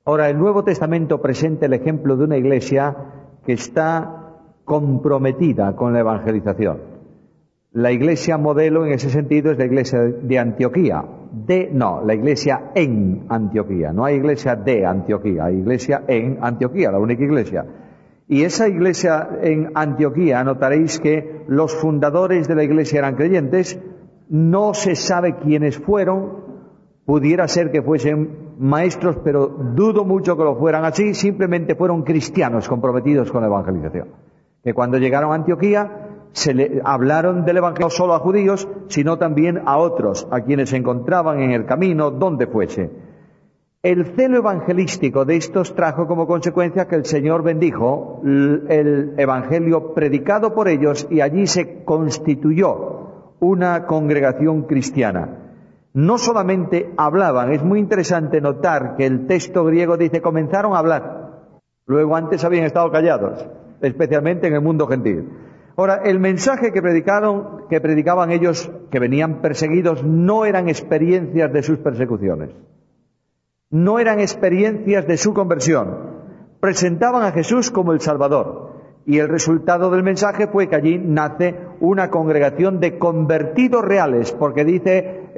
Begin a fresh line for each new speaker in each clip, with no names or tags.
Ahora, el Nuevo Testamento presenta el ejemplo de una iglesia que está comprometida con la evangelización. La iglesia modelo en ese sentido es la iglesia de Antioquía. La iglesia en Antioquía. No hay iglesia de Antioquía, hay iglesia en Antioquía, la única iglesia. Y esa iglesia en Antioquía, notaréis que los fundadores de la iglesia eran creyentes, no se sabe quiénes fueron, pudiera ser que fuesen maestros, pero dudo mucho que lo fueran así, simplemente fueron cristianos comprometidos con la evangelización. Que cuando llegaron a Antioquía, hablaron del evangelio no solo a judíos, sino también a otros, a quienes se encontraban en el camino, donde fuese. El celo evangelístico de estos trajo como consecuencia que el Señor bendijo el evangelio predicado por ellos y allí se constituyó una congregación cristiana. No solamente hablaban, es muy interesante notar que el texto griego dice comenzaron a hablar, luego antes habían estado callados, especialmente en el mundo gentil. Ahora, el mensaje que predicaban ellos, que venían perseguidos, no eran experiencias de sus persecuciones. No eran experiencias de su conversión. Presentaban a Jesús como el Salvador. Y el resultado del mensaje fue que allí nace una congregación de convertidos reales, porque dice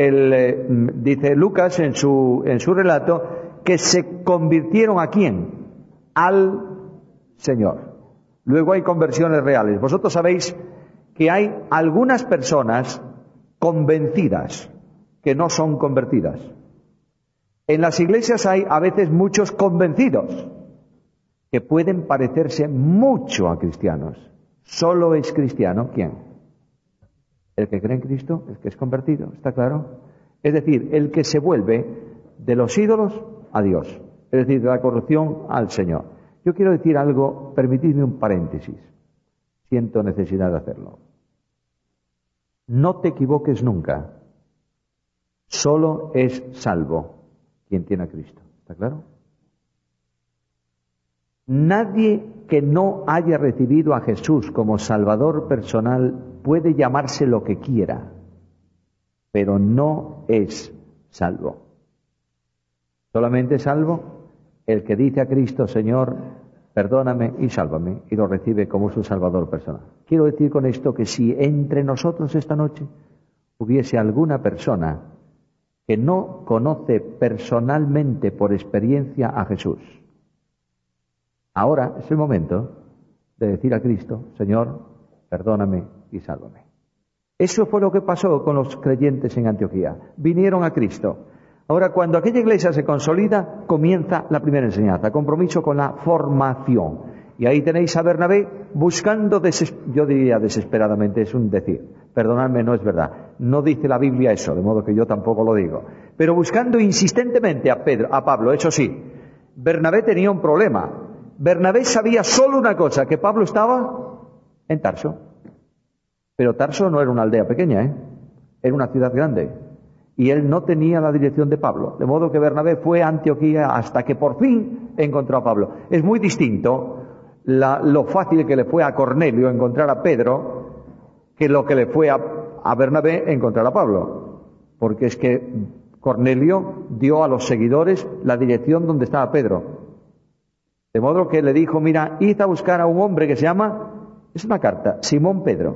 Lucas en su relato que se convirtieron ¿a quién? Al Señor. Luego hay conversiones reales. Vosotros sabéis que hay algunas personas convencidas que no son convertidas. En las iglesias hay a veces muchos convencidos que pueden parecerse mucho a cristianos. ¿Solo es cristiano quién? El que cree en Cristo, el que es convertido, ¿está claro? Es decir, el que se vuelve de los ídolos a Dios, es decir, de la corrupción al Señor. Yo quiero decir algo, permitidme un paréntesis. Siento necesidad de hacerlo. No te equivoques nunca. Solo es salvo quien tiene a Cristo. ¿Está claro? Nadie que no haya recibido a Jesús como Salvador personal puede llamarse lo que quiera, pero no es salvo. Solamente es salvo el que dice a Cristo, Señor, perdóname y sálvame, y lo recibe como su Salvador personal. Quiero decir con esto que si entre nosotros esta noche hubiese alguna persona que no conoce personalmente por experiencia a Jesús, ahora es el momento de decir a Cristo, Señor, perdóname y sálvame. Eso fue lo que pasó con los creyentes en Antioquía. Vinieron a Cristo. Ahora, cuando aquella iglesia se consolida, comienza la primera enseñanza, compromiso con la formación. Y ahí tenéis a Bernabé buscando, yo diría desesperadamente, es un decir, perdonadme, no es verdad, no dice la Biblia eso, de modo que yo tampoco lo digo, pero buscando insistentemente a Pablo. Eso sí, Bernabé tenía un problema. Bernabé sabía solo una cosa, que Pablo estaba en Tarso. Pero Tarso no era una aldea pequeña, era una ciudad grande. Y él no tenía la dirección de Pablo. De modo que Bernabé fue a Antioquía hasta que por fin encontró a Pablo. Es muy distinto lo fácil que le fue a Cornelio encontrar a Pedro que lo que le fue a Bernabé encontrar a Pablo. Porque es que Cornelio dio a los seguidores la dirección donde estaba Pedro. De modo que le dijo, mira, id a buscar a un hombre que se llama, es una carta, Simón Pedro,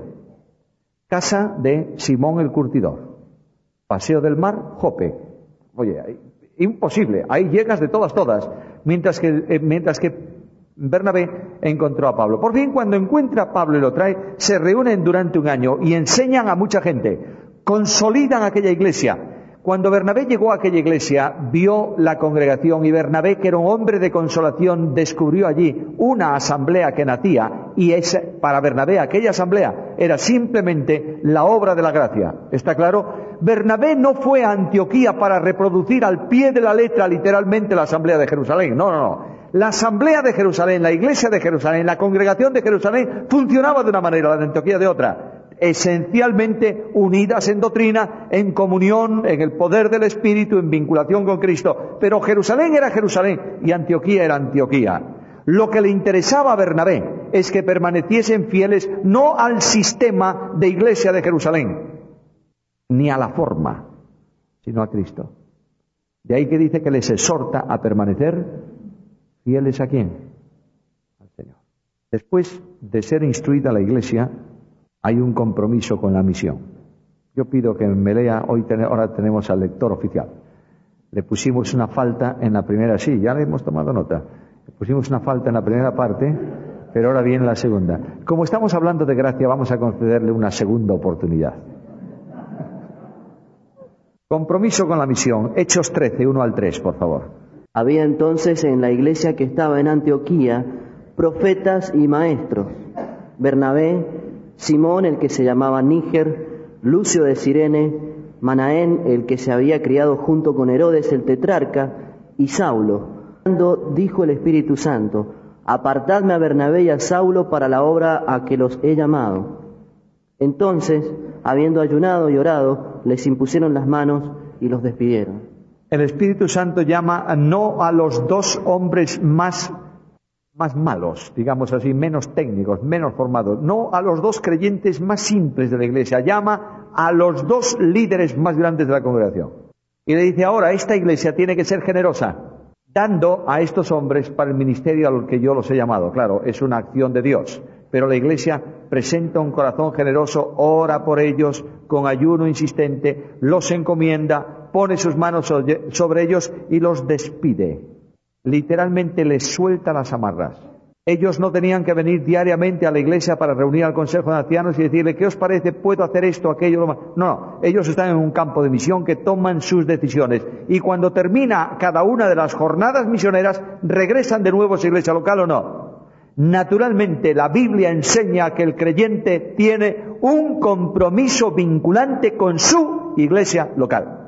casa de Simón el Curtidor. Paseo del Mar, Jope. Oye, imposible, ahí llegas de todas. Mientras que Bernabé encontró a Pablo. Por fin, cuando encuentra a Pablo y lo trae, se reúnen durante un año y enseñan a mucha gente, consolidan aquella iglesia. Cuando Bernabé llegó a aquella iglesia, vio la congregación y Bernabé, que era un hombre de consolación, descubrió allí una asamblea que nacía y para Bernabé aquella asamblea era simplemente la obra de la gracia. ¿Está claro? Bernabé no fue a Antioquía para reproducir al pie de la letra literalmente la asamblea de Jerusalén. No. La asamblea de Jerusalén, la iglesia de Jerusalén, la congregación de Jerusalén funcionaba de una manera, la de Antioquía de otra. Esencialmente unidas en doctrina, en comunión, en el poder del Espíritu, en vinculación con Cristo. Pero Jerusalén era Jerusalén y Antioquía era Antioquía. Lo que le interesaba a Bernabé es que permaneciesen fieles no al sistema de iglesia de Jerusalén, ni a la forma, sino a Cristo. De ahí que dice que les exhorta a permanecer fieles ¿a quién? Al Señor. Después de ser instruida la Iglesia, hay un compromiso con la misión. Yo pido que me lea, ahora tenemos al lector oficial. Le pusimos una falta en la primera, sí, ya le hemos tomado nota. Le pusimos una falta en la primera parte, pero ahora viene la segunda. Como estamos hablando de gracia, vamos a concederle una segunda oportunidad. Compromiso con la misión. Hechos 13, 1 al 3, por favor.
Había entonces en la iglesia que estaba en Antioquía profetas y maestros: Bernabé, Simón el que se llamaba Níger, Lucio de Cirene, Manaén el que se había criado junto con Herodes el tetrarca, y Saulo. Cuando dijo el Espíritu Santo: apartadme a Bernabé y a Saulo para la obra a que los he llamado. Entonces, habiendo ayunado y orado, les impusieron las manos y los despidieron.
El Espíritu Santo llama no a los dos hombres más malos, digamos así, menos técnicos, menos formados, no a los dos creyentes más simples de la iglesia, llama a los dos líderes más grandes de la congregación. Y le dice, ahora esta iglesia tiene que ser generosa, dando a estos hombres para el ministerio al que yo los he llamado. Claro, es una acción de Dios, pero la iglesia presenta un corazón generoso, ora por ellos con ayuno insistente, los encomienda, pone sus manos sobre ellos y los despide. Literalmente les suelta las amarras. Ellos no tenían que venir diariamente a la iglesia para reunir al consejo de ancianos y decirle, ¿qué os parece? ¿Puedo hacer esto, aquello? No, ellos están en un campo de misión que toman sus decisiones. Y cuando termina cada una de las jornadas misioneras, regresan de nuevo a su iglesia local o no. Naturalmente, la Biblia enseña que el creyente tiene un compromiso vinculante con su iglesia local.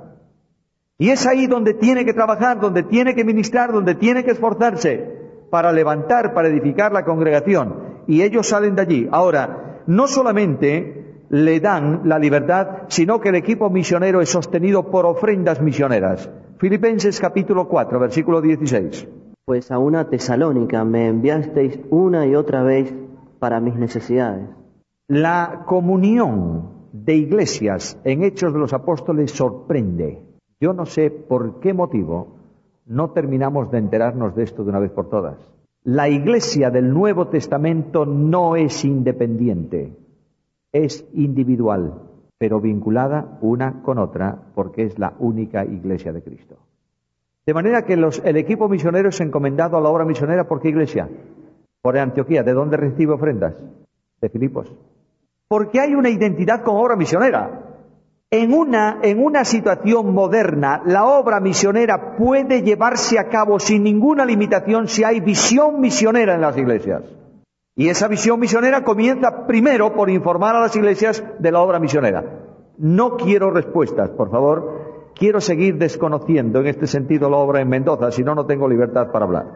Y es ahí donde tiene que trabajar, donde tiene que ministrar, donde tiene que esforzarse para levantar, para edificar la congregación. Y ellos salen de allí. Ahora, no solamente le dan la libertad, sino que el equipo misionero es sostenido por ofrendas misioneras. Filipenses capítulo 4, versículo 16.
Pues a una Tesalónica me enviasteis una y otra vez para mis necesidades.
La comunión de iglesias en Hechos de los Apóstoles sorprende. Yo no sé por qué motivo no terminamos de enterarnos de esto de una vez por todas. La iglesia del Nuevo Testamento no es independiente, es individual, pero vinculada una con otra porque es la única iglesia de Cristo. De manera que el equipo misionero es encomendado a la obra misionera. ¿Por qué iglesia? Por Antioquía. ¿De dónde recibe ofrendas? De Filipos. Porque hay una identidad con obra misionera. En una situación moderna, la obra misionera puede llevarse a cabo sin ninguna limitación si hay visión misionera en las iglesias. Y esa visión misionera comienza primero por informar a las iglesias de la obra misionera. No quiero respuestas, por favor. Quiero seguir desconociendo en este sentido la obra en Mendoza, si no, no tengo libertad para hablar.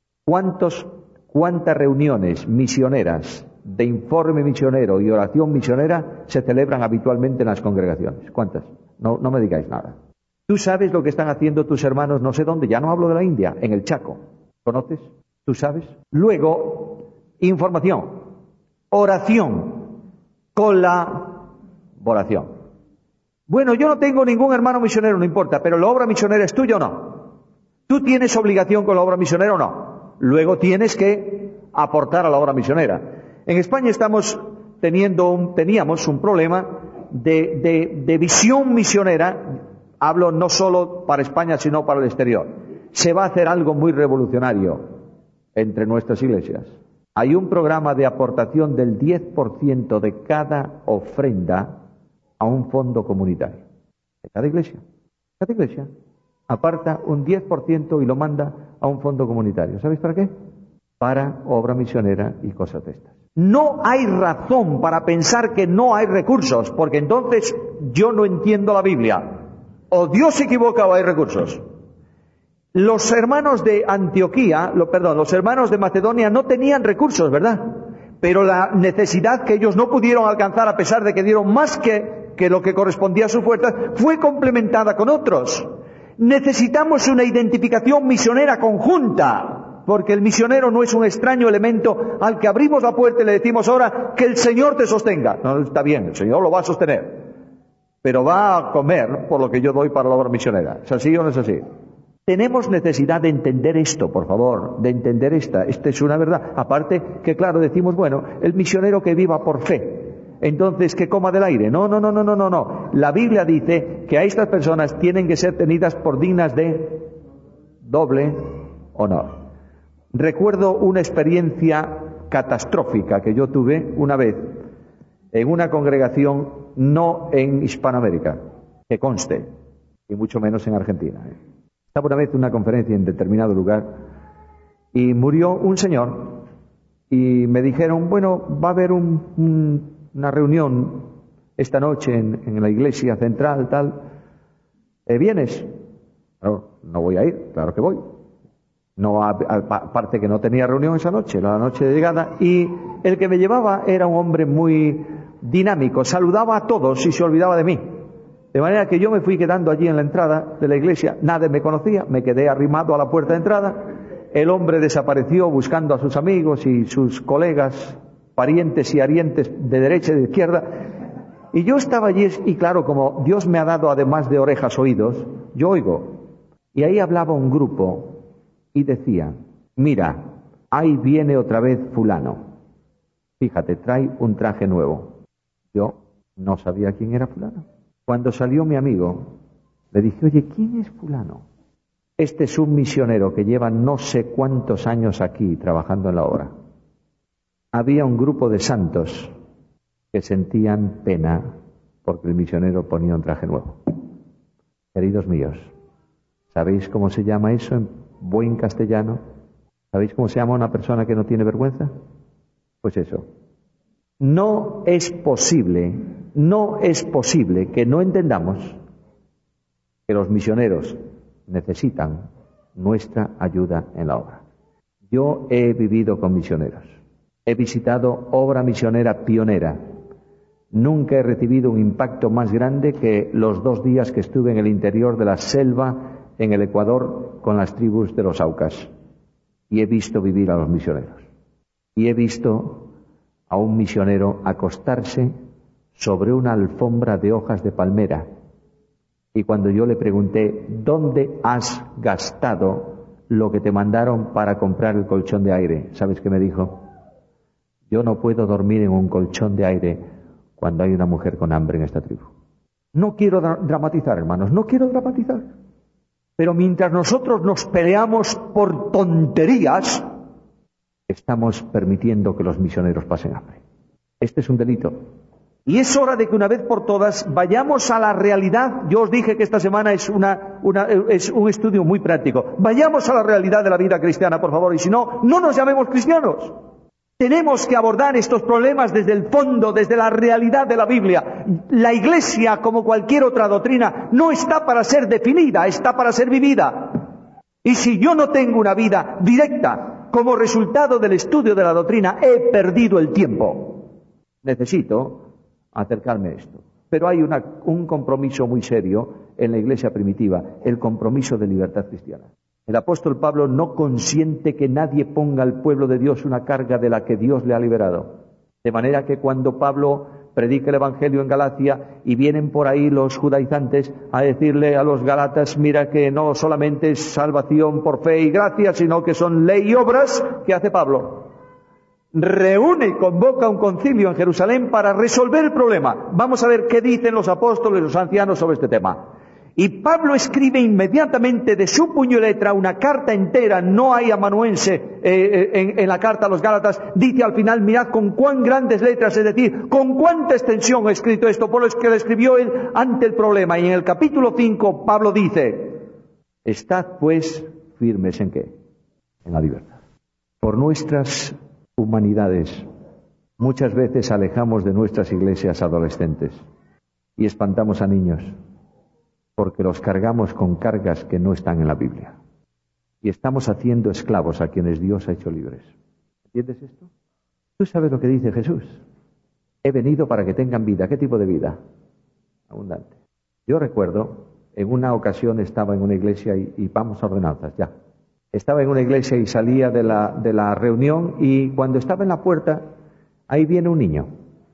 ¿Cuántas reuniones misioneras de informe misionero y oración misionera se celebran habitualmente en las congregaciones? ¿Cuántas? No me digáis nada. Tú sabes lo que están haciendo tus hermanos, no sé dónde, ya no hablo de la India, en el Chaco. ¿Conoces? ¿Tú sabes? Luego, información, oración, colaboración. Bueno, yo no tengo ningún hermano misionero, no importa, pero ¿la obra misionera es tuya o no? ¿Tú tienes obligación con la obra misionera o no? Luego tienes que aportar a la obra misionera. En España teníamos un problema de visión misionera. Hablo no solo para España, sino para el exterior. Se va a hacer algo muy revolucionario entre nuestras iglesias. Hay un programa de aportación del 10% de cada ofrenda a un fondo comunitario. De cada iglesia aparta un 10% y lo manda a un fondo comunitario. ¿Sabéis para qué? Para obra misionera y cosas de estas. No hay razón para pensar que no hay recursos, porque entonces yo no entiendo la Biblia. O Dios se equivoca o hay recursos. Los hermanos de los hermanos de Macedonia no tenían recursos, ¿verdad? Pero la necesidad que ellos no pudieron alcanzar, a pesar de que dieron más que lo que correspondía a sus fuerzas, fue complementada con otros. Necesitamos una identificación misionera conjunta, porque el misionero no es un extraño elemento al que abrimos la puerta y le decimos ahora que el Señor te sostenga. No, está bien, el Señor lo va a sostener, pero va a comer por lo que yo doy para la obra misionera. ¿Es así o no es así? Tenemos necesidad de entender esto, por favor, de entender esta es una verdad. Aparte que, claro, decimos, bueno, el misionero que viva por fe, entonces que coma del aire. No. La Biblia dice que a estas personas tienen que ser tenidas por dignas de doble honor. Recuerdo una experiencia catastrófica que yo tuve una vez en una congregación no en Hispanoamérica, que conste, y mucho menos en Argentina. Estaba una vez en una conferencia en determinado lugar y murió un señor y me dijeron, bueno, va a haber una reunión esta noche en la iglesia central, tal. ¿Vienes? Claro, no voy a ir, claro que voy. No, aparte que no tenía reunión esa noche, la noche de llegada, y el que me llevaba era un hombre muy dinámico, saludaba a todos y se olvidaba de mí. De manera que yo me fui quedando allí en la entrada de la iglesia, nadie me conocía, me quedé arrimado a la puerta de entrada, el hombre desapareció buscando a sus amigos y sus colegas, parientes y arientes de derecha y de izquierda, y yo estaba allí y claro, como Dios me ha dado además de orejas oídos, yo oigo, y ahí hablaba un grupo y decía, mira, ahí viene otra vez fulano, fíjate, trae un traje nuevo. Yo no sabía quién era fulano. Cuando salió mi amigo, le dije, oye, ¿quién es fulano? Este es un misionero que lleva no sé cuántos años aquí trabajando en la obra. Había un grupo de santos que sentían pena porque el misionero ponía un traje nuevo. Queridos míos, ¿sabéis cómo se llama eso en buen castellano? ¿Sabéis cómo se llama una persona que no tiene vergüenza? Pues eso. No es posible que no entendamos que los misioneros necesitan nuestra ayuda en la obra. Yo he vivido con misioneros, he visitado obra misionera pionera. Nunca he recibido un impacto más grande que los 2 días que estuve en el interior de la selva en el Ecuador con las tribus de los Aucas. Y he visto vivir a los misioneros. Y he visto a un misionero acostarse sobre una alfombra de hojas de palmera. Y cuando yo le pregunté, ¿dónde has gastado lo que te mandaron para comprar el colchón de aire? ¿Sabes qué me dijo? Yo no puedo dormir en un colchón de aire cuando hay una mujer con hambre en esta tribu. No quiero dramatizar, hermanos, no quiero dramatizar. Pero mientras nosotros nos peleamos por tonterías, estamos permitiendo que los misioneros pasen hambre. Este es un delito. Y es hora de que una vez por todas vayamos a la realidad. Yo os dije que esta semana es un estudio muy práctico. Vayamos a la realidad de la vida cristiana, por favor, y si no, no nos llamemos cristianos. Tenemos que abordar estos problemas desde el fondo, desde la realidad de la Biblia. La Iglesia, como cualquier otra doctrina, no está para ser definida, está para ser vivida. Y si yo no tengo una vida directa como resultado del estudio de la doctrina, he perdido el tiempo. Necesito acercarme a esto. Pero hay un compromiso muy serio en la Iglesia primitiva, el compromiso de libertad cristiana. El apóstol Pablo no consiente que nadie ponga al pueblo de Dios una carga de la que Dios le ha liberado. De manera que cuando Pablo predica el Evangelio en Galacia y vienen por ahí los judaizantes a decirle a los galatas, mira que no solamente es salvación por fe y gracia, sino que son ley y obras, ¿qué hace Pablo? Reúne y convoca un concilio en Jerusalén para resolver el problema. Vamos a ver qué dicen los apóstoles, los ancianos sobre este tema. Y Pablo escribe inmediatamente de su puño y letra una carta entera, no hay amanuense en la carta a los Gálatas, dice al final, mirad con cuán grandes letras, es decir, con cuánta extensión ha escrito esto, por lo que lo escribió él ante el problema. Y en el capítulo 5 Pablo dice, estad pues firmes ¿en qué? En la libertad. Por nuestras humanidades, muchas veces alejamos de nuestras iglesias adolescentes y espantamos a niños, porque los cargamos con cargas que no están en la Biblia. Y estamos haciendo esclavos a quienes Dios ha hecho libres. ¿Entiendes esto? Tú sabes lo que dice Jesús. He venido para que tengan vida. ¿Qué tipo de vida? Abundante. Yo recuerdo, en una ocasión estaba en una iglesia y vamos a ordenanzas, ya. Estaba en una iglesia y salía de la reunión y cuando estaba en la puerta, ahí viene un niño.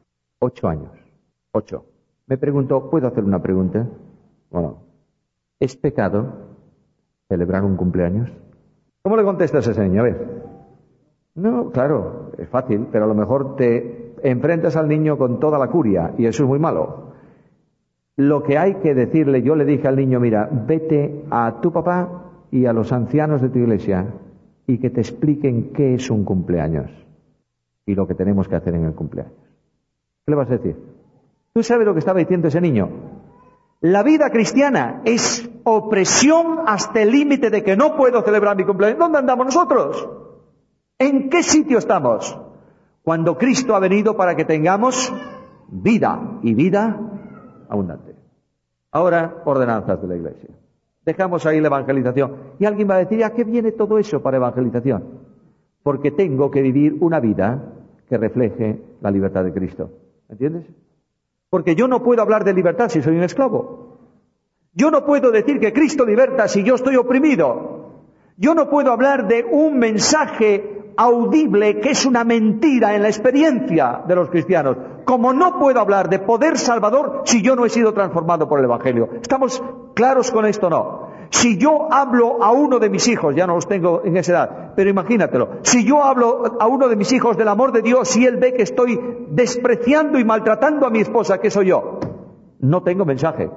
8 años. 8. Me preguntó, ¿puedo hacer una pregunta? Bueno, ¿es pecado ¿Celebrar un cumpleaños? ¿Cómo le contestas a ese niño? A ver. No, claro, es fácil, pero a lo mejor te enfrentas al niño con toda la curia y eso es muy malo. Lo que hay que decirle, yo le dije al niño, mira, vete a tu papá y a los ancianos de tu iglesia y que te expliquen qué es un cumpleaños y lo que tenemos que hacer en el cumpleaños. ¿Qué le vas a decir? ¿Tú sabes lo que estaba diciendo ese niño? La vida cristiana es opresión hasta el límite de que no puedo celebrar mi cumpleaños. ¿Dónde andamos nosotros? ¿En qué sitio estamos? Cuando Cristo ha venido para que tengamos vida y vida abundante. Ahora, ordenanzas de la iglesia. Dejamos ahí la evangelización. Y alguien va a decir, ¿a qué viene todo eso para evangelización? Porque tengo que vivir una vida que refleje la libertad de Cristo. ¿Entiendes? Porque yo no puedo hablar de libertad si soy un esclavo. Yo no puedo decir que Cristo liberta si yo estoy oprimido. Yo no puedo hablar de un mensaje audible que es una mentira en la experiencia de los cristianos. Como no puedo hablar de poder salvador si yo no he sido transformado por el Evangelio. ¿Estamos claros con esto? No. Si yo hablo a uno de mis hijos, ya no los tengo en esa edad, pero imagínatelo, si yo hablo a uno de mis hijos del amor de Dios y él ve que estoy despreciando y maltratando a mi esposa, ¿qué soy yo? No tengo mensaje.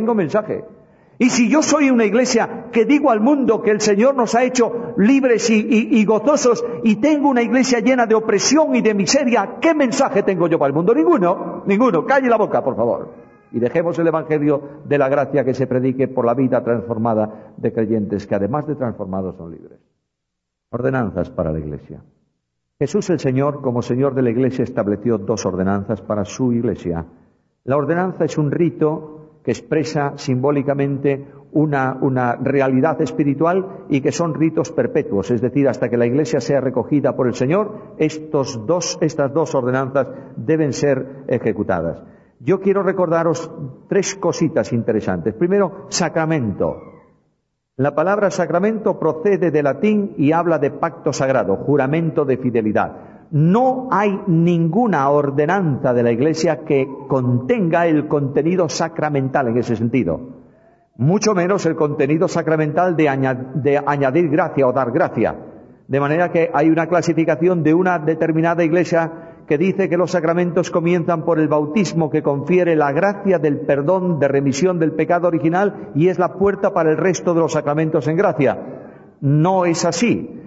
Y si yo soy una iglesia que digo al mundo que el Señor nos ha hecho libres y gozosos y tengo una iglesia llena de opresión y de miseria, ¿qué mensaje tengo yo para el mundo? Ninguno. Calle la boca, por favor. Y dejemos el Evangelio de la gracia que se predique por la vida transformada de creyentes que además de transformados son libres. Ordenanzas para la iglesia. Jesús el Señor, como Señor de la iglesia, estableció 2 ordenanzas para su iglesia. La ordenanza es un rito que expresa simbólicamente una realidad espiritual y que son ritos perpetuos, es decir, hasta que la iglesia sea recogida por el Señor, estas dos ordenanzas deben ser ejecutadas. Yo quiero recordaros 3 cositas interesantes. Primero, sacramento. La palabra sacramento procede del latín y habla de pacto sagrado, juramento de fidelidad. No hay ninguna ordenanza de la Iglesia que contenga el contenido sacramental en ese sentido. Mucho menos el contenido sacramental de añadir gracia o dar gracia. De manera que hay una clasificación de una determinada Iglesia que dice que los sacramentos comienzan por el bautismo que confiere la gracia del perdón de remisión del pecado original y es la puerta para el resto de los sacramentos en gracia. No es así.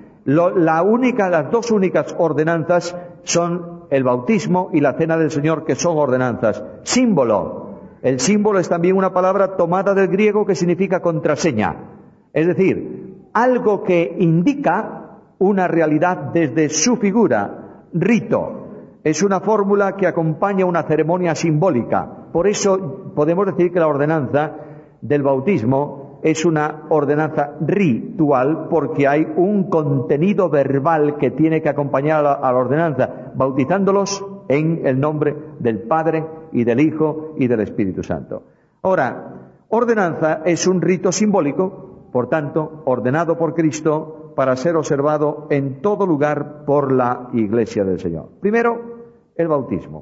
Las 2 únicas ordenanzas son el bautismo y la cena del Señor, que son ordenanzas. Símbolo. El símbolo es también una palabra tomada del griego que significa contraseña. Es decir, algo que indica una realidad desde su figura. Rito. Es una fórmula que acompaña una ceremonia simbólica. Por eso podemos decir que la ordenanza del bautismo es una ordenanza ritual porque hay un contenido verbal que tiene que acompañar a la ordenanza, bautizándolos en el nombre del Padre y del Hijo y del Espíritu Santo. Ahora, ordenanza es un rito simbólico, por tanto, ordenado por Cristo para ser observado en todo lugar por la Iglesia del Señor. Primero, el bautismo.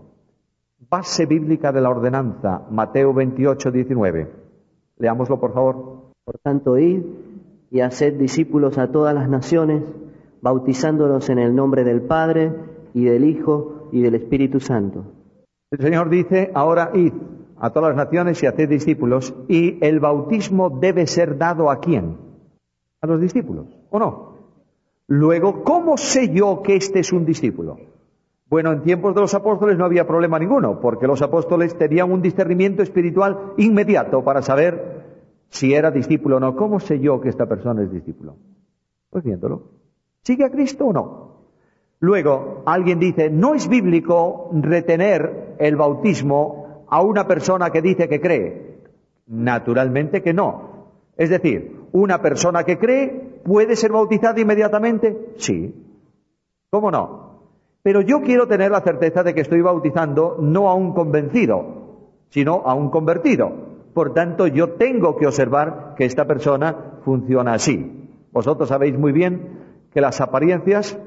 Base bíblica de la ordenanza, Mateo 28, 19. Leámoslo, por favor.
Por tanto, id y haced discípulos a todas las naciones, bautizándolos en el nombre del Padre, y del Hijo, y del Espíritu Santo.
El Señor dice, ahora id a todas las naciones y haced discípulos, y el bautismo debe ser dado ¿a quién? A los discípulos, ¿o no? Luego, ¿cómo sé yo que este es un discípulo? Bueno, en tiempos de los apóstoles no había problema ninguno, porque los apóstoles tenían un discernimiento espiritual inmediato para saber si era discípulo o no. ¿Cómo sé yo que esta persona es discípulo? Pues viéndolo. ¿Sigue a Cristo o no? Luego, alguien dice, no es bíblico retener el bautismo a una persona que dice que cree. Naturalmente que no. Es decir, una persona que cree puede ser bautizada inmediatamente. Sí. ¿Cómo no? Pero yo quiero tener la certeza de que estoy bautizando no a un convencido, sino a un convertido. Por tanto, yo tengo que observar que esta persona funciona así. Vosotros sabéis muy bien que las apariencias,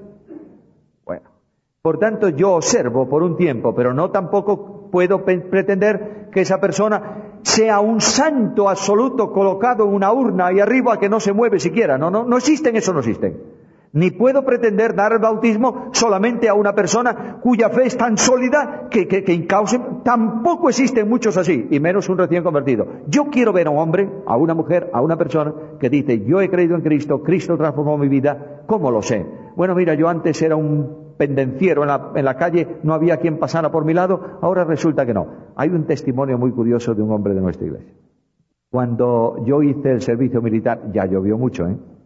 por tanto, yo observo por un tiempo, pero no tampoco puedo pretender que esa persona sea un santo absoluto colocado en una urna y arriba que no se mueve siquiera. No existen, eso no existen. Ni puedo pretender dar el bautismo solamente a una persona cuya fe es tan sólida que cause. Tampoco existen muchos así, y menos un recién convertido. Yo quiero ver a un hombre, a una mujer, a una persona que dice: yo he creído en Cristo, Cristo transformó mi vida. ¿Cómo lo sé? Bueno, mira, yo antes era un pendenciero en la calle, no había quien pasara por mi lado, ahora resulta que no. Hay un testimonio muy curioso de un hombre de nuestra iglesia. Cuando yo hice el servicio militar, ya llovió mucho,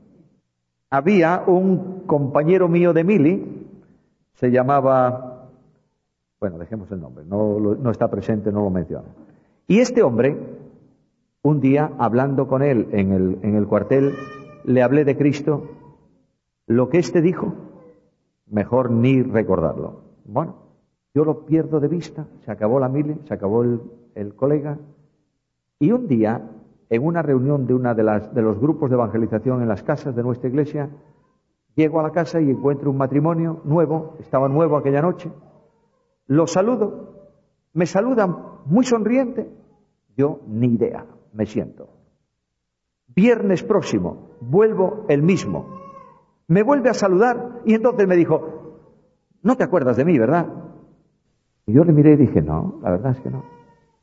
había un compañero mío de mili, se llamaba, bueno, dejemos el nombre, no está presente, no lo menciona. Y este hombre, un día, hablando con él en el cuartel, le hablé de Cristo. Lo que éste dijo, mejor ni recordarlo. Bueno, yo lo pierdo de vista, se acabó la mili, se acabó el colega, y un día, en una reunión de de los grupos de evangelización en las casas de nuestra iglesia, llego a la casa y encuentro un matrimonio nuevo, estaba nuevo aquella noche, lo saludo, me saludan muy sonriente, yo ni idea, me siento. Viernes próximo, vuelvo el mismo, me vuelve a saludar y entonces me dijo: no te acuerdas de mí, ¿verdad? Y yo le miré y dije: no, la verdad es que no.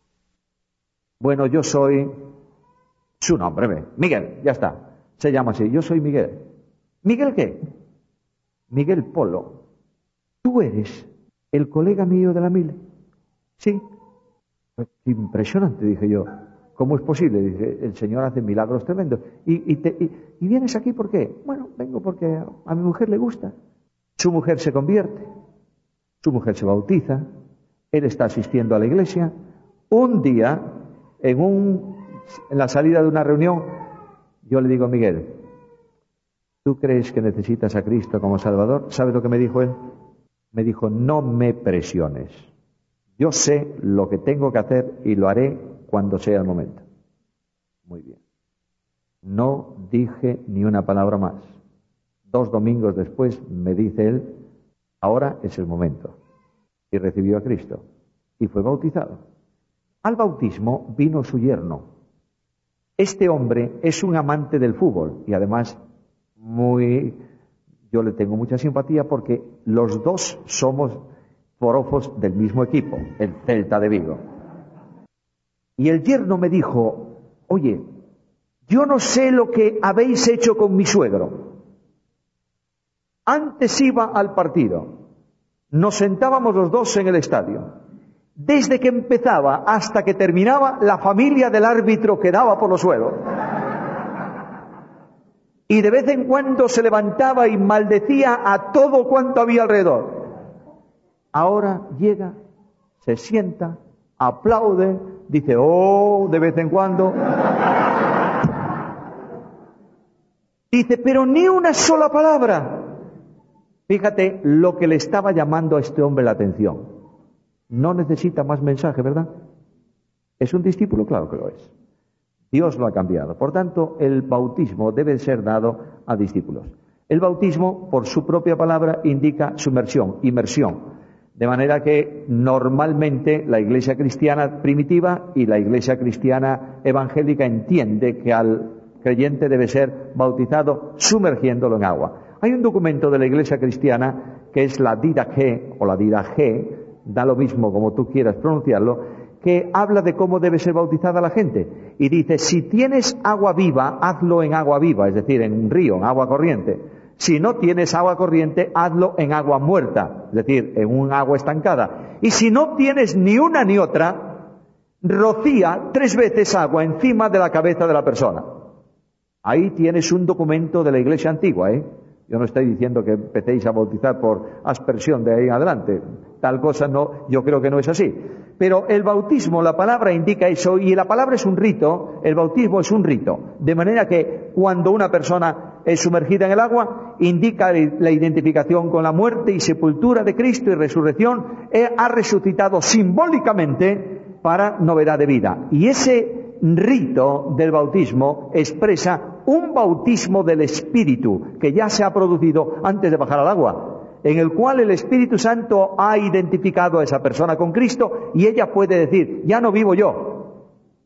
Bueno, yo soy... su nombre, Miguel, ya está, se llama así, yo soy Miguel. ¿Miguel qué? Miguel Polo. ¿Tú eres el colega mío de la mili? Sí. Pues, impresionante, dije yo. ¿Cómo es posible? Dice: el Señor hace milagros tremendos. ¿Y vienes aquí por qué? Bueno, vengo porque a mi mujer le gusta. Su mujer se convierte, su mujer se bautiza, él está asistiendo a la iglesia. Un día, en la salida de una reunión, yo le digo: Miguel, ¿tú crees que necesitas a Cristo como Salvador? ¿Sabes lo que me dijo él? Me dijo: no me presiones. Yo sé lo que tengo que hacer y lo haré cuando sea el momento. Muy bien. No dije ni una palabra más. 2 domingos después me dice él: ahora es el momento. Y recibió a Cristo. Y fue bautizado. Al bautismo vino su yerno. Este hombre es un amante del fútbol y además yo le tengo mucha simpatía porque los dos somos forofos del mismo equipo, el Celta de Vigo. Y el yerno me dijo: oye, yo no sé lo que habéis hecho con mi suegro. Antes iba al partido, nos sentábamos los dos en el estadio. Desde que empezaba hasta que terminaba, la familia del árbitro quedaba por los suelos. Y de vez en cuando se levantaba y maldecía a todo cuanto había alrededor. Ahora llega, se sienta, aplaude, dice: oh, de vez en cuando. Dice: pero ni una sola palabra. Fíjate lo que le estaba llamando a este hombre la atención. No necesita más mensaje, ¿verdad? ¿Es un discípulo? Claro que lo es. Dios lo ha cambiado. Por tanto, el bautismo debe ser dado a discípulos. El bautismo, por su propia palabra, indica sumersión, inmersión. De manera que normalmente la iglesia cristiana primitiva y la iglesia cristiana evangélica entiende que al creyente debe ser bautizado sumergiéndolo en agua. Hay un documento de la iglesia cristiana que es la Didache o la Didache, da lo mismo como tú quieras pronunciarlo, que habla de cómo debe ser bautizada la gente. Y dice: si tienes agua viva, hazlo en agua viva, es decir, en un río, en agua corriente. Si no tienes agua corriente, hazlo en agua muerta, es decir, en un agua estancada. Y si no tienes ni una ni otra, rocía 3 veces agua encima de la cabeza de la persona. Ahí tienes un documento de la iglesia antigua, Yo no estoy diciendo que empecéis a bautizar por aspersión de ahí en adelante. Tal cosa no, yo creo que no es así. Pero el bautismo, la palabra indica eso, y la palabra es un rito, el bautismo es un rito. De manera que cuando una persona es sumergida en el agua, indica la identificación con la muerte y sepultura de Cristo y resurrección, ha resucitado simbólicamente para novedad de vida. Y ese rito del bautismo expresa un bautismo del Espíritu que ya se ha producido antes de bajar al agua, en el cual el Espíritu Santo ha identificado a esa persona con Cristo y ella puede decir: ya no vivo yo,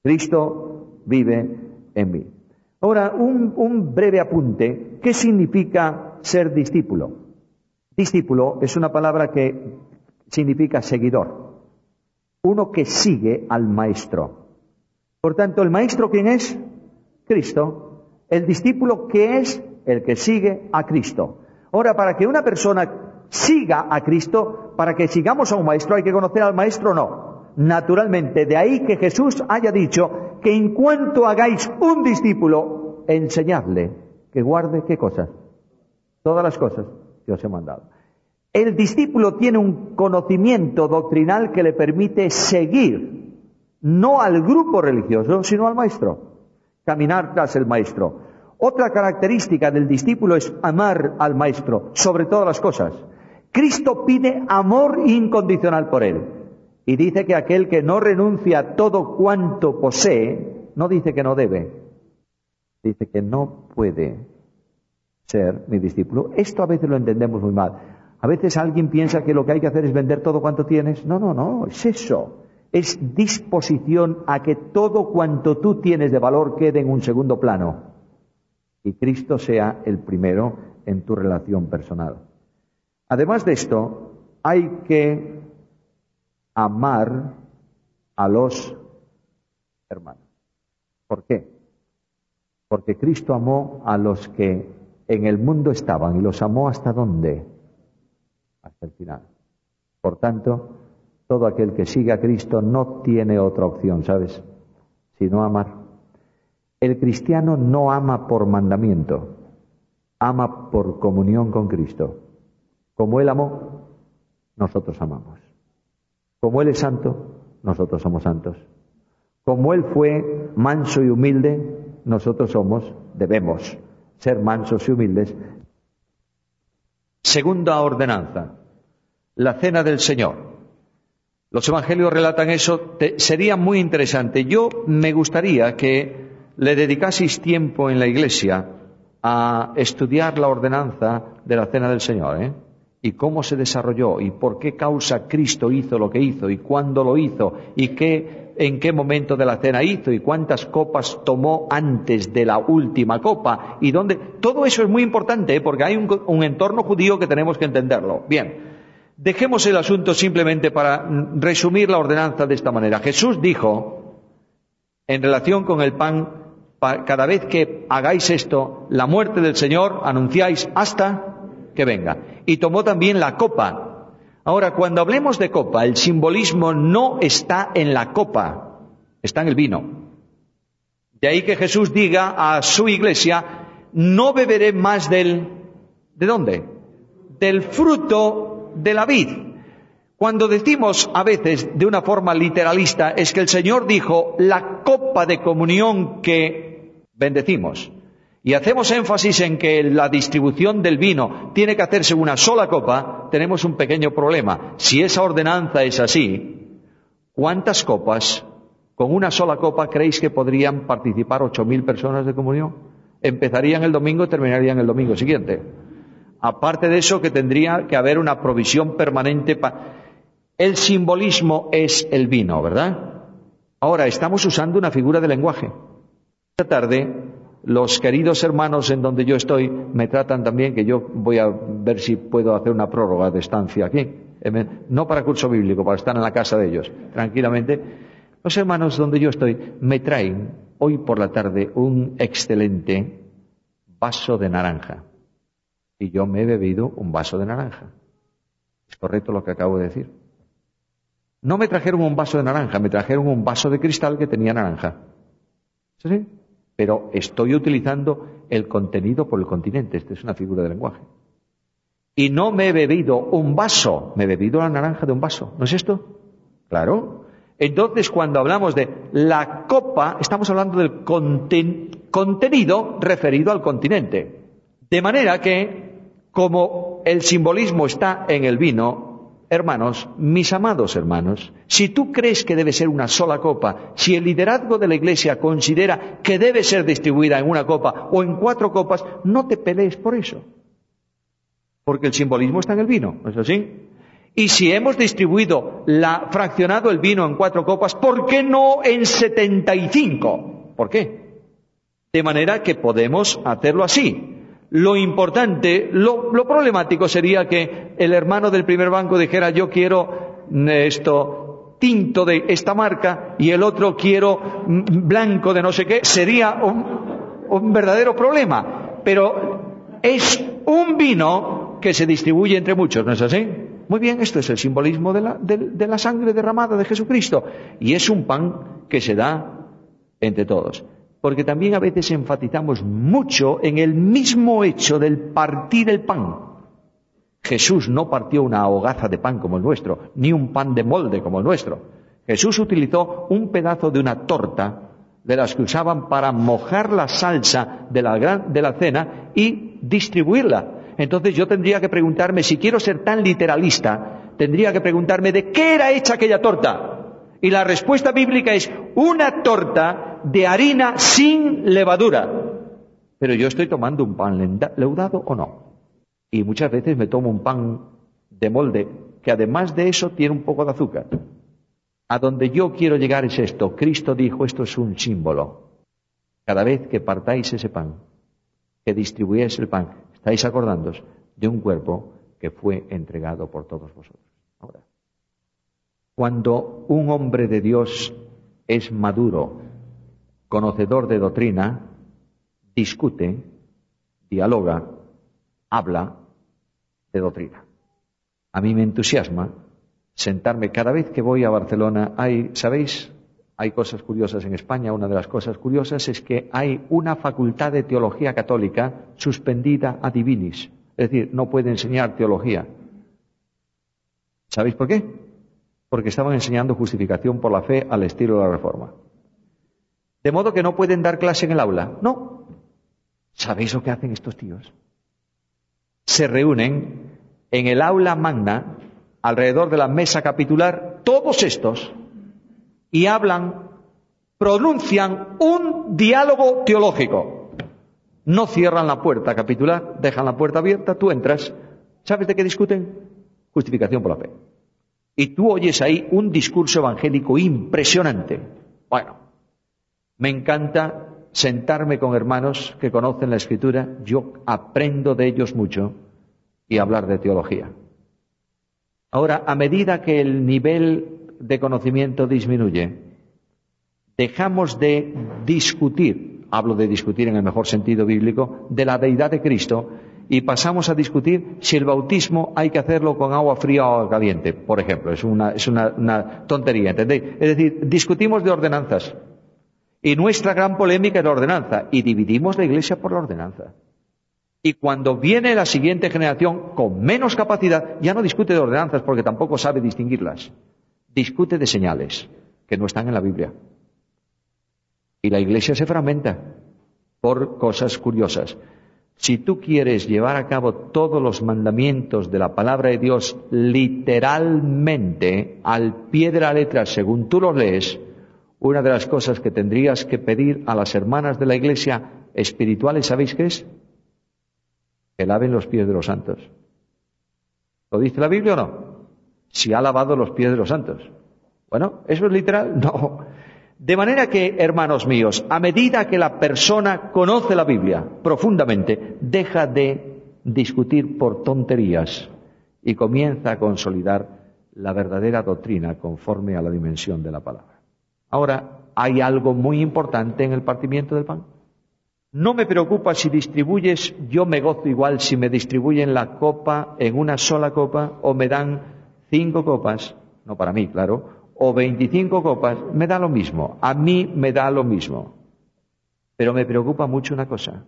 Cristo vive en mí. Ahora, un breve apunte. ¿Qué significa ser discípulo? Discípulo es una palabra que significa seguidor. Uno que sigue al maestro. Por tanto, ¿el maestro quién es? Cristo. El discípulo, ¿qué es? El que sigue a Cristo. Ahora, para que una persona siga a Cristo, para que sigamos a un maestro, ¿hay que conocer al maestro o no? Naturalmente, de ahí que Jesús haya dicho que en cuanto hagáis un discípulo, enseñadle que guarde, ¿qué cosas? Todas las cosas que os he mandado. El discípulo tiene un conocimiento doctrinal que le permite seguir, no al grupo religioso, sino al maestro. Caminar tras el maestro. Otra característica del discípulo es amar al maestro sobre todas las cosas. Cristo pide amor incondicional por él. Y dice que aquel que no renuncia a todo cuanto posee, no dice que no debe, dice que no puede ser mi discípulo. Esto a veces lo entendemos muy mal. A veces alguien piensa que lo que hay que hacer es vender todo cuanto tienes. No, es eso. Es disposición a que todo cuanto tú tienes de valor quede en un segundo plano. Y Cristo sea el primero en tu relación personal. Además de esto, hay que amar a los hermanos. ¿Por qué? Porque Cristo amó a los que en el mundo estaban y los amó ¿hasta dónde? Hasta el final. Por tanto, todo aquel que sigue a Cristo no tiene otra opción, ¿sabes? Sino amar. El cristiano no ama por mandamiento, ama por comunión con Cristo. Como Él amó, nosotros amamos. Como Él es santo, nosotros somos santos. Como Él fue manso y humilde, nosotros debemos ser mansos y humildes. Segunda ordenanza, la cena del Señor. Los evangelios relatan eso, sería muy interesante. Yo me gustaría que le dedicaseis tiempo en la iglesia a estudiar la ordenanza de la cena del Señor, y cómo se desarrolló, y por qué causa Cristo hizo lo que hizo, y cuándo lo hizo, y en qué momento de la cena hizo, y cuántas copas tomó antes de la última copa, y dónde. Todo eso es muy importante, porque hay un entorno judío que tenemos que entenderlo. Bien, dejemos el asunto simplemente para resumir la ordenanza de esta manera. Jesús dijo, en relación con el pan, cada vez que hagáis esto, la muerte del Señor anunciáis hasta que venga. Y tomó también la copa. Ahora, cuando hablemos de copa, el simbolismo no está en la copa, está en el vino. De ahí que Jesús diga a su iglesia, no beberé más ¿de dónde? Del fruto de la vid. Cuando decimos a veces de una forma literalista, es que el Señor dijo, la copa de comunión que bendecimos. Y hacemos énfasis en que la distribución del vino tiene que hacerse una sola copa, tenemos un pequeño problema. Si esa ordenanza es así, ¿cuántas copas, con una sola copa, creéis que podrían participar 8.000 personas de comunión? Empezarían el domingo y terminarían el domingo siguiente. Aparte de eso, que tendría que haber una provisión permanente. El simbolismo es el vino, ¿verdad? Ahora, estamos usando una figura de lenguaje. Esta tarde, los queridos hermanos en donde yo estoy me tratan también, que yo voy a ver si puedo hacer una prórroga de estancia aquí. No para curso bíblico, para estar en la casa de ellos, tranquilamente. Los hermanos donde yo estoy me traen hoy por la tarde un excelente vaso de naranja. Y yo me he bebido un vaso de naranja. ¿Es correcto lo que acabo de decir? No me trajeron un vaso de naranja, me trajeron un vaso de cristal que tenía naranja. ¿Sí? Pero estoy utilizando el contenido por el continente. Esta es una figura de lenguaje. Y no me he bebido un vaso, me he bebido la naranja de un vaso. ¿No es esto? Claro. Entonces, cuando hablamos de la copa, estamos hablando del contenido referido al continente. De manera que, como el simbolismo está en el vino, hermanos, mis amados hermanos, si tú crees que debe ser una sola copa, si el liderazgo de la Iglesia considera que debe ser distribuida en una copa o en 4 copas, no te pelees por eso. Porque el simbolismo está en el vino, ¿no es así? Y si hemos fraccionado el vino en 4 copas, ¿por qué no en 75? ¿Por qué? De manera que podemos hacerlo así. Lo importante, lo problemático sería que el hermano del primer banco dijera, yo quiero tinto de esta marca y el otro quiero blanco de no sé qué. Sería un verdadero problema. Pero es un vino que se distribuye entre muchos, ¿no es así? Muy bien, esto es el simbolismo de la sangre derramada de Jesucristo. Y es un pan que se da entre todos. Porque también a veces enfatizamos mucho en el mismo hecho del partir el pan. Jesús no partió una hogaza de pan como el nuestro, ni un pan de molde como el nuestro. Jesús utilizó un pedazo de una torta, de las que usaban para mojar la salsa de la cena y distribuirla. Entonces yo tendría que preguntarme, si quiero ser tan literalista, tendría que preguntarme de qué era hecha aquella torta. Y la respuesta bíblica es una torta de harina sin levadura. Pero yo estoy tomando un pan leudado o no. Y muchas veces me tomo un pan de molde que además de eso tiene un poco de azúcar. A donde yo quiero llegar es esto. Cristo dijo, esto es un símbolo. Cada vez que partáis ese pan, que distribuyáis el pan, estáis acordándoos de un cuerpo que fue entregado por todos vosotros. Ahora, cuando un hombre de Dios es maduro, conocedor de doctrina, discute, dialoga, habla de doctrina. A mí me entusiasma sentarme cada vez que voy a Barcelona. ¿Sabéis? Hay cosas curiosas en España. Una de las cosas curiosas es que hay una facultad de teología católica suspendida a divinis. Es decir, no puede enseñar teología. ¿Sabéis por qué? Porque estaban enseñando justificación por la fe al estilo de la Reforma. De modo que no pueden dar clase en el aula. No. ¿Sabéis lo que hacen estos tíos? Se reúnen en el aula magna, alrededor de la mesa capitular, todos estos, y pronuncian un diálogo teológico. No cierran la puerta capitular, dejan la puerta abierta, tú entras. ¿Sabes de qué discuten? Justificación por la fe. Y tú oyes ahí un discurso evangélico impresionante. Bueno, me encanta sentarme con hermanos que conocen la Escritura, yo aprendo de ellos mucho, y hablar de teología. Ahora, a medida que el nivel de conocimiento disminuye, dejamos de discutir, hablo de discutir en el mejor sentido bíblico, de la deidad de Cristo, y pasamos a discutir si el bautismo hay que hacerlo con agua fría o agua caliente, por ejemplo. Es una tontería, ¿entendéis? Es decir, discutimos de ordenanzas. Y nuestra gran polémica es la ordenanza, y dividimos la Iglesia por la ordenanza. Y cuando viene la siguiente generación con menos capacidad, ya no discute de ordenanzas porque tampoco sabe distinguirlas. Discute de señales que no están en la Biblia. Y la Iglesia se fragmenta por cosas curiosas. Si tú quieres llevar a cabo todos los mandamientos de la palabra de Dios literalmente, al pie de la letra, según tú los lees, una de las cosas que tendrías que pedir a las hermanas de la Iglesia espirituales, ¿sabéis qué es? Que laven los pies de los santos. ¿Lo dice la Biblia o no? Si ha lavado los pies de los santos. Bueno, ¿eso es literal? No. De manera que, hermanos míos, a medida que la persona conoce la Biblia profundamente, deja de discutir por tonterías y comienza a consolidar la verdadera doctrina conforme a la dimensión de la palabra. Ahora, hay algo muy importante en el partimiento del pan. No me preocupa si distribuyes, yo me gozo igual si me distribuyen la copa en una sola copa o me dan 5 copas, no para mí, claro, o 25 copas, me da lo mismo, a mí me da lo mismo. Pero me preocupa mucho una cosa.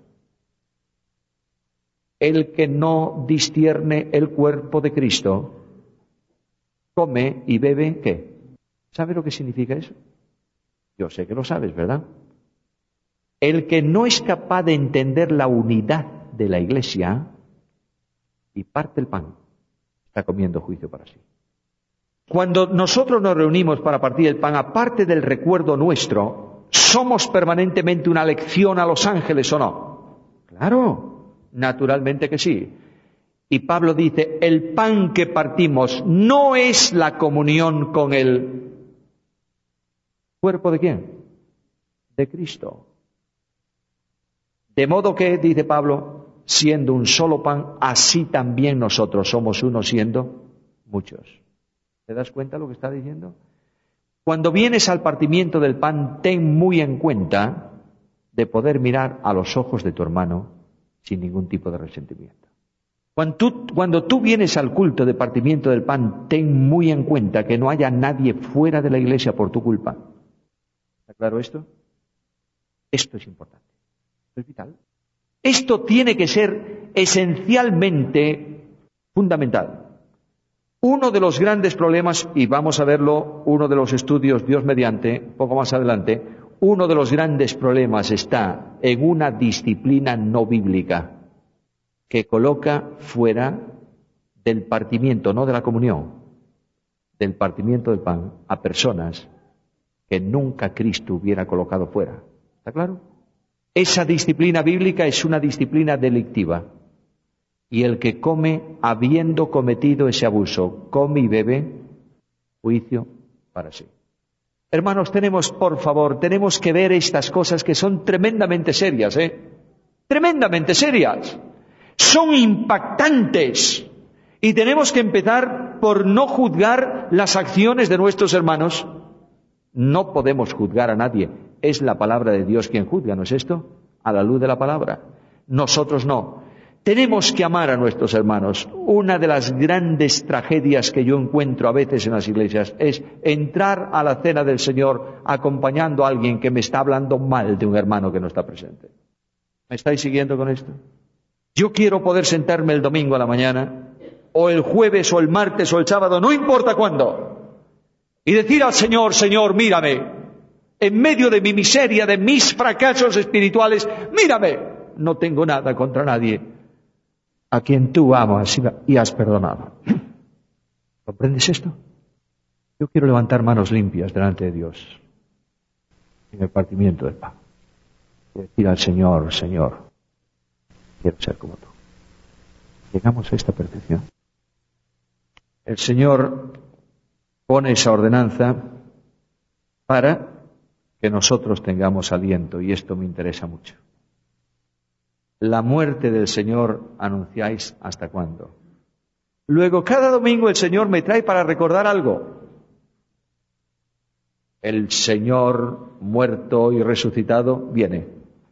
El que no discierne el cuerpo de Cristo, come y bebe, ¿qué? ¿Sabe lo que significa eso? Yo sé que lo sabes, ¿verdad? El que no es capaz de entender la unidad de la Iglesia y parte el pan, está comiendo juicio para sí. Cuando nosotros nos reunimos para partir el pan, aparte del recuerdo nuestro, ¿somos permanentemente una lección a los ángeles o no? Claro, naturalmente que sí. Y Pablo dice, el pan que partimos no es la comunión con el cuerpo de ¿quién? De Cristo. De modo que, dice Pablo, siendo un solo pan, así también nosotros somos uno siendo muchos. ¿Te das cuenta lo que está diciendo? Cuando vienes al partimiento del pan, ten muy en cuenta de poder mirar a los ojos de tu hermano sin ningún tipo de resentimiento. Cuando tú vienes al culto de partimiento del pan, ten muy en cuenta que no haya nadie fuera de la iglesia por tu culpa. ¿Está claro esto? Esto es importante. Esto es vital. Esto tiene que ser esencialmente fundamental. Uno de los grandes problemas, y vamos a verlo, uno de los estudios, Dios mediante, poco más adelante, uno de los grandes problemas está en una disciplina no bíblica que coloca fuera del partimiento, no de la comunión, del partimiento del pan a personas que nunca Cristo hubiera colocado fuera. ¿Está claro? Esa disciplina bíblica es una disciplina delictiva. Y el que come, habiendo cometido ese abuso, come y bebe, juicio para sí. Hermanos, tenemos que ver estas cosas que son tremendamente serias, tremendamente serias. Son impactantes. Y tenemos que empezar por no juzgar las acciones de nuestros hermanos. No podemos juzgar a nadie. Es la palabra de Dios quien juzga, ¿no es esto? A la luz de la palabra. Nosotros no. Tenemos que amar a nuestros hermanos. Una de las grandes tragedias que yo encuentro a veces en las iglesias es entrar a la cena del Señor acompañando a alguien que me está hablando mal de un hermano que no está presente. ¿Me estáis siguiendo con esto? Yo quiero poder sentarme el domingo a la mañana, o el jueves, o el martes, o el sábado, no importa cuándo, y decir al Señor, Señor, mírame, en medio de mi miseria, de mis fracasos espirituales, mírame, no tengo nada contra nadie, a quien tú amas y has perdonado. ¿Comprendes esto? Yo quiero levantar manos limpias delante de Dios en el partimiento del pan y decir al Señor, Señor, quiero ser como tú. Llegamos a esta perfección. El Señor pone esa ordenanza para que nosotros tengamos aliento, y esto me interesa mucho. La muerte del Señor anunciáis ¿hasta cuándo? Luego, cada domingo el Señor me trae para recordar algo. El Señor muerto y resucitado viene.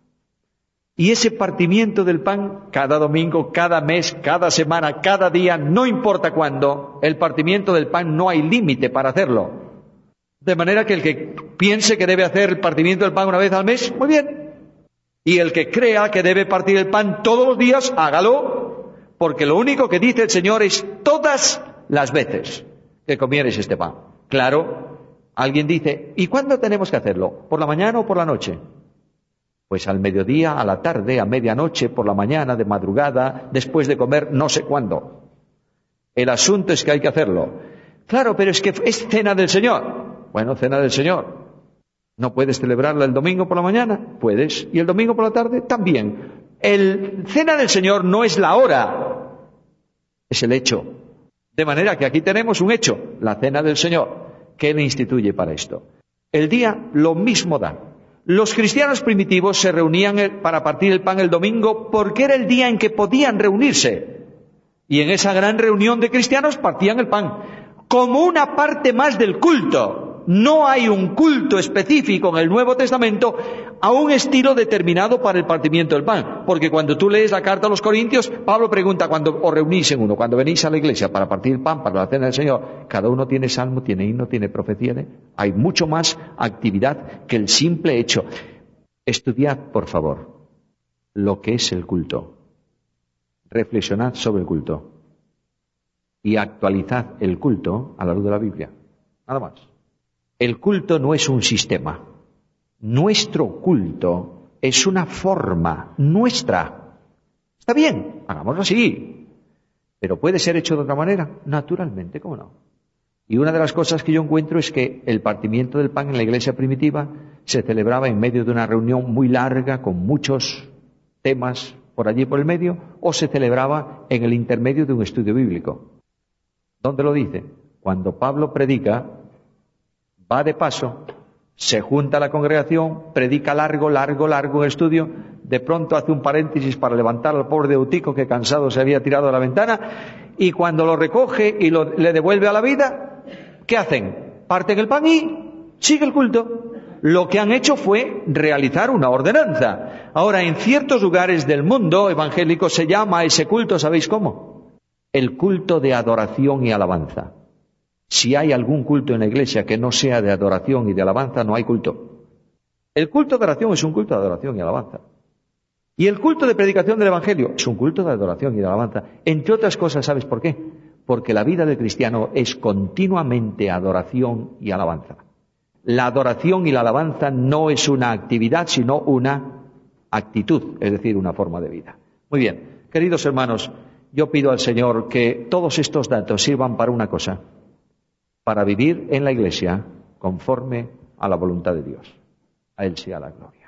Y ese partimiento del pan, cada domingo, cada mes, cada semana, cada día, no importa cuándo, el partimiento del pan no hay límite para hacerlo. De manera que el que piense que debe hacer el partimiento del pan una vez al mes, muy bien. Y el que crea que debe partir el pan todos los días, hágalo, porque lo único que dice el Señor es todas las veces que comieres este pan. Claro, alguien dice, ¿y cuándo tenemos que hacerlo? ¿Por la mañana o por la noche? Pues al mediodía, a la tarde, a medianoche, por la mañana, de madrugada, después de comer, no sé cuándo. El asunto es que hay que hacerlo. Claro, pero es que es cena del Señor. Bueno, cena del Señor. ¿No puedes celebrarla el domingo por la mañana? Puedes. ¿Y el domingo por la tarde? También. El cena del Señor no es la hora, es el hecho. De manera que aquí tenemos un hecho, la cena del Señor, que Él instituye para esto. El día lo mismo da. Los cristianos primitivos se reunían para partir el pan el domingo porque era el día en que podían reunirse. Y en esa gran reunión de cristianos partían el pan como una parte más del culto. No hay un culto específico en el Nuevo Testamento a un estilo determinado para el partimiento del pan. Porque cuando tú lees la carta a los Corintios, Pablo pregunta cuando os reunís en uno, cuando venís a la iglesia para partir el pan, para la cena del Señor, cada uno tiene salmo, tiene himno, tiene profecía. Hay mucho más actividad que el simple hecho. Estudiad, por favor, lo que es el culto. Reflexionad sobre el culto. Y actualizad el culto a la luz de la Biblia. Nada más. El culto no es un sistema. Nuestro culto es una forma nuestra. Está bien, hagámoslo así. Pero puede ser hecho de otra manera, naturalmente, ¿cómo no? Y una de las cosas que yo encuentro es que el partimiento del pan en la iglesia primitiva se celebraba en medio de una reunión muy larga, con muchos temas por allí por el medio, o se celebraba en el intermedio de un estudio bíblico. ¿Dónde lo dice? Cuando Pablo predica, va de paso, se junta la congregación, predica largo el estudio, de pronto hace un paréntesis para levantar al pobre de Eutico que cansado se había tirado a la ventana, y cuando lo recoge y le devuelve a la vida, ¿qué hacen? Parten el pan y sigue el culto. Lo que han hecho fue realizar una ordenanza. Ahora, en ciertos lugares del mundo evangélico se llama a ese culto, ¿sabéis cómo? El culto de adoración y alabanza. Si hay algún culto en la iglesia que no sea de adoración y de alabanza, no hay culto. El culto de oración es un culto de adoración y alabanza. Y el culto de predicación del Evangelio es un culto de adoración y de alabanza. Entre otras cosas, ¿sabes por qué? Porque la vida del cristiano es continuamente adoración y alabanza. La adoración y la alabanza no es una actividad, sino una actitud, es decir, una forma de vida. Muy bien, queridos hermanos, yo pido al Señor que todos estos datos sirvan para una cosa, para vivir en la Iglesia conforme a la voluntad de Dios. A Él sea la gloria.